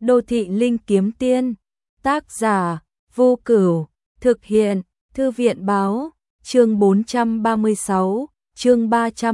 Đô thị linh kiếm tiên, tác giả, Vô Cửu, thực hiện, Thư viện báo, chương 436, chương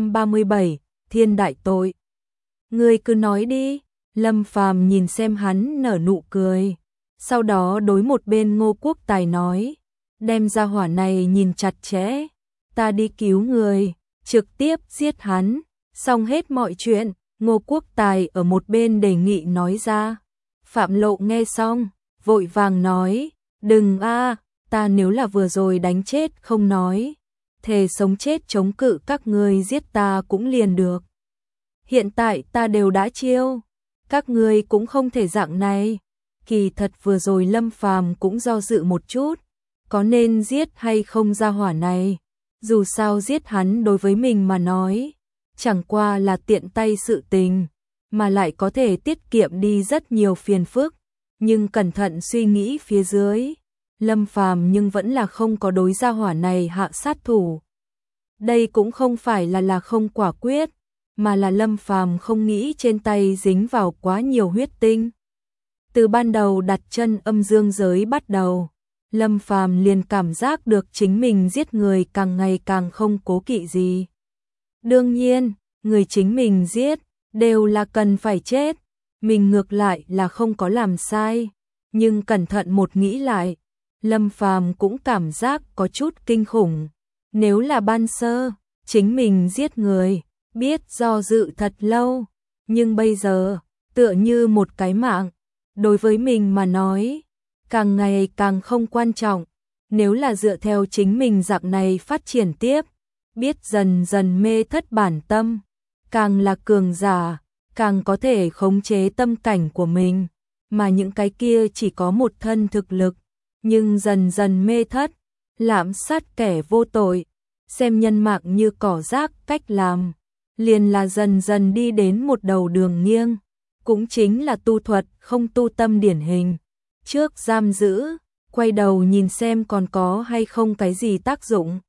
337, thiên đại tội. Ngươi cứ nói đi, Lâm Phàm nhìn xem hắn nở nụ cười, sau đó đối một bên Ngô Quốc Tài nói, đem ra hỏa này nhìn chặt chẽ, ta đi cứu người, trực tiếp giết hắn, xong hết mọi chuyện. Ngô Quốc Tài ở một bên đề nghị nói ra. Phạm Lộ nghe xong, vội vàng nói, đừng a, ta nếu là vừa rồi đánh chết không nói, thề sống chết chống cự các ngươi giết ta cũng liền được. Hiện tại ta đều đã chiêu, các ngươi cũng không thể dạng này. Kỳ thật vừa rồi Lâm Phàm cũng do dự một chút, có nên giết hay không ra hỏa này, dù sao giết hắn đối với mình mà nói, chẳng qua là tiện tay sự tình, mà lại có thể tiết kiệm đi rất nhiều phiền phức, nhưng cẩn thận suy nghĩ phía dưới, Lâm Phàm nhưng vẫn là không có đối gia hỏa này hạ sát thủ. Đây cũng không phải là không quả quyết, mà là Lâm Phàm không nghĩ trên tay dính vào quá nhiều huyết tinh. Từ ban đầu đặt chân âm dương giới bắt đầu, Lâm Phàm liền cảm giác được chính mình giết người càng ngày càng không cố kỵ gì. Đương nhiên, người chính mình giết, đều là cần phải chết, mình ngược lại là không có làm sai, nhưng cẩn thận một nghĩ lại, Lâm Phàm cũng cảm giác có chút kinh khủng. Nếu là ban sơ, chính mình giết người, biết do dự thật lâu, nhưng bây giờ, tựa như một cái mạng, đối với mình mà nói, càng ngày càng không quan trọng, nếu là dựa theo chính mình dạng này phát triển tiếp, biết dần dần mê thất bản tâm, càng là cường giả, càng có thể khống chế tâm cảnh của mình, mà những cái kia chỉ có một thân thực lực, nhưng dần dần mê thất, lạm sát kẻ vô tội, xem nhân mạng như cỏ rác cách làm, liền là dần dần đi đến một đầu đường nghiêng, cũng chính là tu thuật không tu tâm điển hình, trước giam giữ, quay đầu nhìn xem còn có hay không cái gì tác dụng.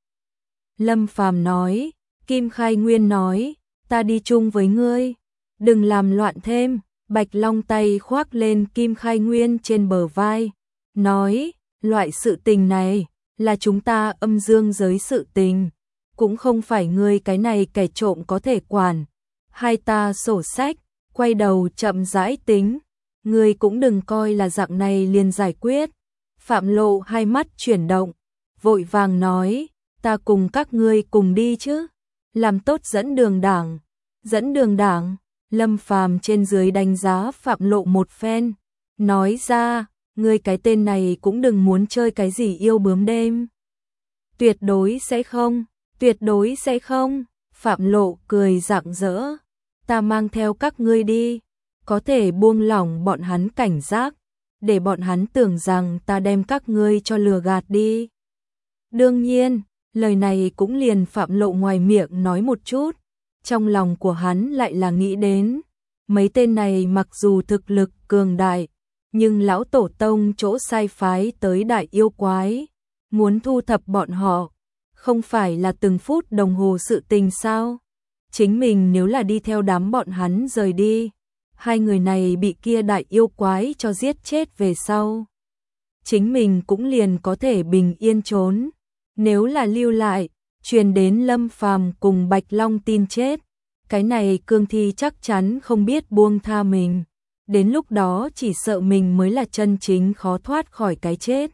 Lâm Phàm nói, Kim Khai Nguyên nói, ta đi chung với ngươi, đừng làm loạn thêm. Bạch Long tay khoác lên Kim Khai Nguyên trên bờ vai, nói, loại sự tình này, là chúng ta âm dương giới sự tình, cũng không phải ngươi cái này kẻ trộm có thể quản. Hai ta sổ sách, quay đầu chậm rãi tính, ngươi cũng đừng coi là dạng này liền giải quyết. Phạm Lộ hai mắt chuyển động, vội vàng nói, ta cùng các ngươi cùng đi chứ, làm tốt dẫn đường đảng. Dẫn đường đảng, Lâm Phàm trên dưới đánh giá Phạm Lộ một phen, nói ra, ngươi cái tên này cũng đừng muốn chơi cái gì yêu bướm đêm. Tuyệt đối sẽ không, tuyệt đối sẽ không, Phạm Lộ cười rạng rỡ, ta mang theo các ngươi đi, có thể buông lỏng bọn hắn cảnh giác, để bọn hắn tưởng rằng ta đem các ngươi cho lừa gạt đi. Đương nhiên, lời này cũng liền Phạm Lộ ngoài miệng nói một chút, trong lòng của hắn lại là nghĩ đến, mấy tên này mặc dù thực lực cường đại, nhưng lão tổ tông chỗ sai phái tới đại yêu quái, muốn thu thập bọn họ, không phải là từng phút đồng hồ sự tình sao? Chính mình nếu là đi theo đám bọn hắn rời đi, hai người này bị kia đại yêu quái cho giết chết về sau, chính mình cũng liền có thể bình yên trốn. Nếu là lưu lại, truyền đến Lâm Phàm cùng Bạch Long tin chết, cái này cương thi chắc chắn không biết buông tha mình, đến lúc đó chỉ sợ mình mới là chân chính khó thoát khỏi cái chết.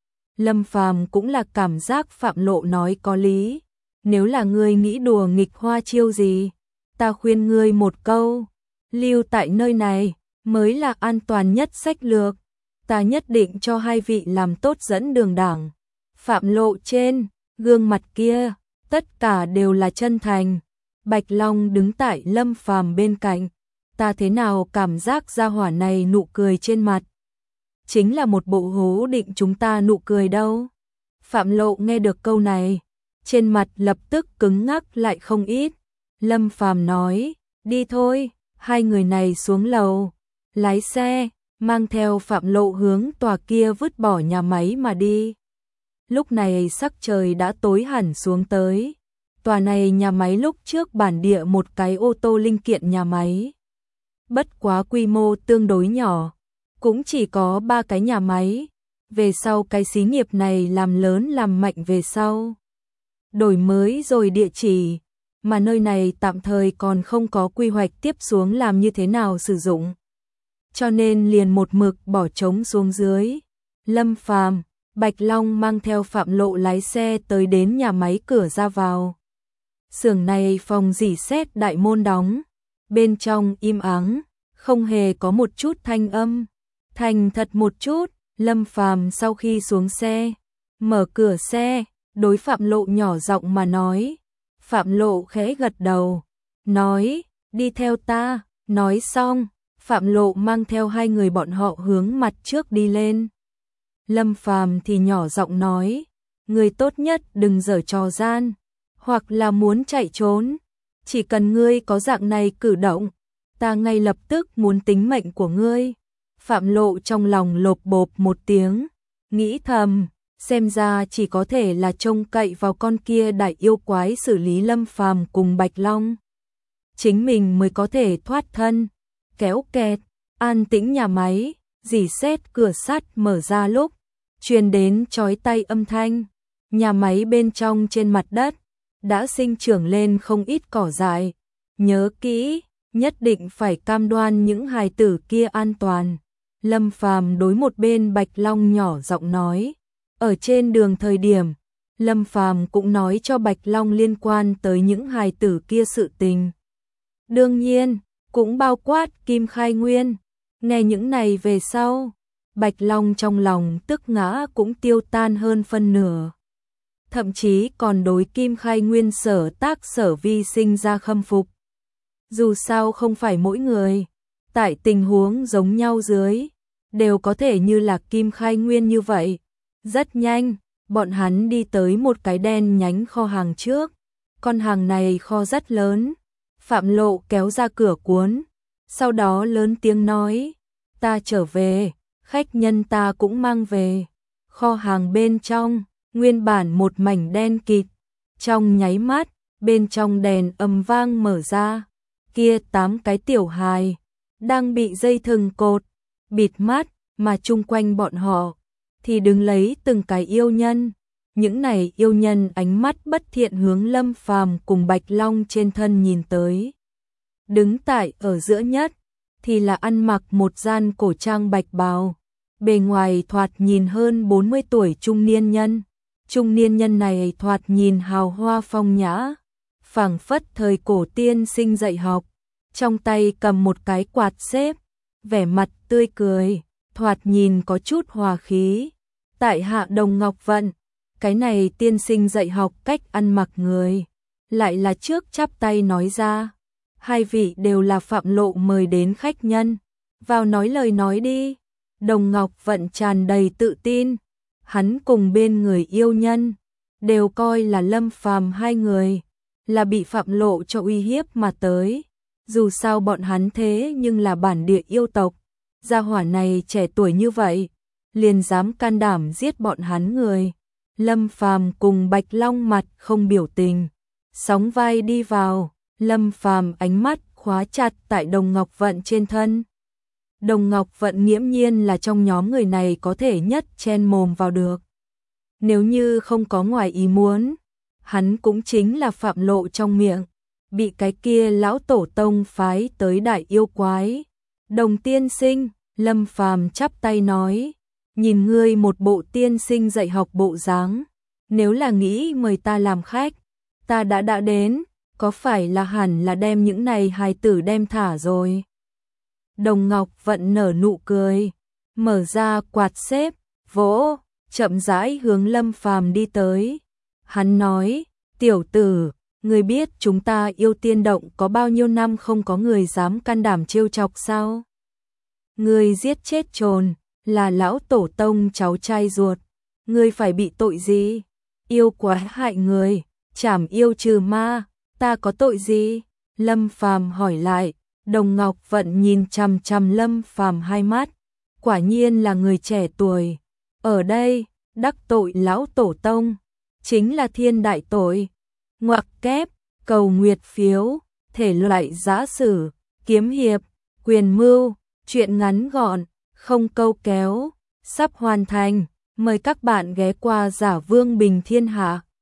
Lâm Phàm cũng là cảm giác Phạm Lộ nói có lý, nếu là ngươi nghĩ đùa nghịch hoa chiêu gì, ta khuyên ngươi một câu, lưu tại nơi này mới là an toàn nhất sách lược, ta nhất định cho hai vị làm tốt dẫn đường đảng. Phạm Lộ trên gương mặt kia, tất cả đều là chân thành. Bạch Long đứng tại Lâm Phàm bên cạnh, ta thế nào cảm giác gia hỏa này nụ cười trên mặt, chính là một bộ hố định chúng ta nụ cười đâu. Phạm Lộ nghe được câu này, trên mặt lập tức cứng ngắc lại không ít. Lâm Phàm nói, đi thôi, hai người này xuống lầu, lái xe, mang theo Phạm Lộ hướng tòa kia vứt bỏ nhà máy mà đi. Lúc này sắc trời đã tối hẳn xuống tới. Tòa này nhà máy lúc trước bản địa một cái ô tô linh kiện nhà máy. Bất quá quy mô tương đối nhỏ, cũng chỉ có 3 cái nhà máy. Về sau cái xí nghiệp này làm lớn làm mạnh về sau. Đổi mới rồi địa chỉ, mà nơi này tạm thời còn không có quy hoạch tiếp xuống làm như thế nào sử dụng. Cho nên liền một mực bỏ trống xuống dưới. Lâm Phàm, Bạch Long mang theo Phạm Lộ lái xe tới đến nhà máy cửa ra vào. Xưởng này phòng rỉ sét đại môn đóng, bên trong im ắng, không hề có một chút thanh âm. Thành thật một chút, Lâm Phàm sau khi xuống xe, mở cửa xe, đối Phạm Lộ nhỏ giọng mà nói. Phạm Lộ khẽ gật đầu, nói, đi theo ta. Nói xong, Phạm Lộ mang theo 2 người bọn họ hướng mặt trước đi lên. Lâm Phàm thì nhỏ giọng nói, người tốt nhất đừng giở trò gian, hoặc là muốn chạy trốn. Chỉ cần ngươi có dạng này cử động, ta ngay lập tức muốn tính mệnh của ngươi. Phạm Lộ trong lòng lộp bộp một tiếng, nghĩ thầm, xem ra chỉ có thể là trông cậy vào con kia đại yêu quái xử lý Lâm Phàm cùng Bạch Long. Chính mình mới có thể thoát thân. Kéo kẹt, an tĩnh nhà máy, rỉ sét cửa sắt mở ra lúc, truyền đến chói tai âm thanh. Nhà máy bên trong trên mặt đất đã sinh trưởng lên không ít cỏ dại. Nhớ kỹ, nhất định phải cam đoan những hài tử kia an toàn. Lâm Phàm đối một bên Bạch Long nhỏ giọng nói. Ở trên đường thời điểm, Lâm Phàm cũng nói cho Bạch Long liên quan tới những hài tử kia sự tình. Đương nhiên, cũng bao quát Kim Khai Nguyên. Nghe những này về sau, Bạch Long trong lòng tức ngã cũng tiêu tan hơn phân nửa. Thậm chí còn đối Kim Khai Nguyên sở tác sở vi sinh ra khâm phục. Dù sao không phải mỗi người, tại tình huống giống nhau dưới, đều có thể như là Kim Khai Nguyên như vậy. Rất nhanh, bọn hắn đi tới một cái đen nhánh kho hàng trước. Con hàng này kho rất lớn. Phạm Lộ kéo ra cửa cuốn, sau đó lớn tiếng nói, ta trở về, khách nhân ta cũng mang về. Kho hàng bên trong, nguyên bản một mảnh đen kịt, trong nháy mắt, bên trong đèn ầm vang mở ra, kia 8 cái tiểu hài, đang bị dây thừng cột, bịt mắt, mà chung quanh bọn họ, thì đứng lấy từng cái yêu nhân. Những này yêu nhân ánh mắt bất thiện hướng Lâm Phàm cùng Bạch Long trên thân nhìn tới. Đứng tại ở giữa nhất, thì là ăn mặc một gian cổ trang bạch bào. Bề ngoài thoạt nhìn hơn 40 tuổi trung niên nhân. Trung niên nhân này thoạt nhìn hào hoa phong nhã, phảng phất thời cổ tiên sinh dạy học. Trong tay cầm một cái quạt xếp, vẻ mặt tươi cười, thoạt nhìn có chút hòa khí. Tại hạ Đồng Ngọc Vận. Cái này tiên sinh dạy học cách ăn mặc người, lại là trước chắp tay nói ra. 2 vị đều là Phạm Lộ mời đến khách nhân, vào nói lời nói đi. Đồng Ngọc Vận tràn đầy tự tin, hắn cùng bên người yêu nhân, đều coi là Lâm Phàm 2 người, là bị Phạm Lộ cho uy hiếp mà tới. Dù sao bọn hắn thế nhưng là bản địa yêu tộc, gia hỏa này trẻ tuổi như vậy, liền dám can đảm giết bọn hắn người. Lâm Phàm cùng Bạch Long mặt không biểu tình, sóng vai đi vào. Lâm Phàm ánh mắt khóa chặt tại Đồng Ngọc Vận trên thân. Đồng Ngọc Vận nghiễm nhiên là trong nhóm người này có thể nhất chen mồm vào được. Nếu như không có ngoài ý muốn, hắn cũng chính là Phạm Lộ trong miệng, bị cái kia lão tổ tông phái tới đại yêu quái. Đồng tiên sinh, Lâm Phàm chắp tay nói, nhìn ngươi một bộ tiên sinh dạy học bộ dáng, nếu là nghĩ mời ta làm khách, ta đã đến, có phải là hẳn là đem những này hài tử đem thả rồi. Đồng Ngọc Vận nở nụ cười, mở ra quạt xếp, vỗ, chậm rãi hướng Lâm Phàm đi tới. Hắn nói, tiểu tử, ngươi biết chúng ta yêu tiên động có bao nhiêu năm không có người dám can đảm trêu chọc sao? Ngươi giết chết trồn, là lão tổ tông cháu trai ruột, ngươi phải bị tội gì? Yêu quái hại người, trảm yêu trừ ma, ta có tội gì? Lâm Phàm hỏi lại. Đồng Ngọc Vận nhìn chằm chằm Lâm Phàm 2 mắt, quả nhiên là người trẻ tuổi. Ở đây, đắc tội lão tổ tông, chính là thiên đại tội. Ngoặc kép, cầu nguyệt phiếu, thể loại giã sử, kiếm hiệp, quyền mưu, truyện ngắn gọn, không câu kéo, sắp hoàn thành. Mời các bạn ghé qua Giả Vương Bình Thiên Hạ.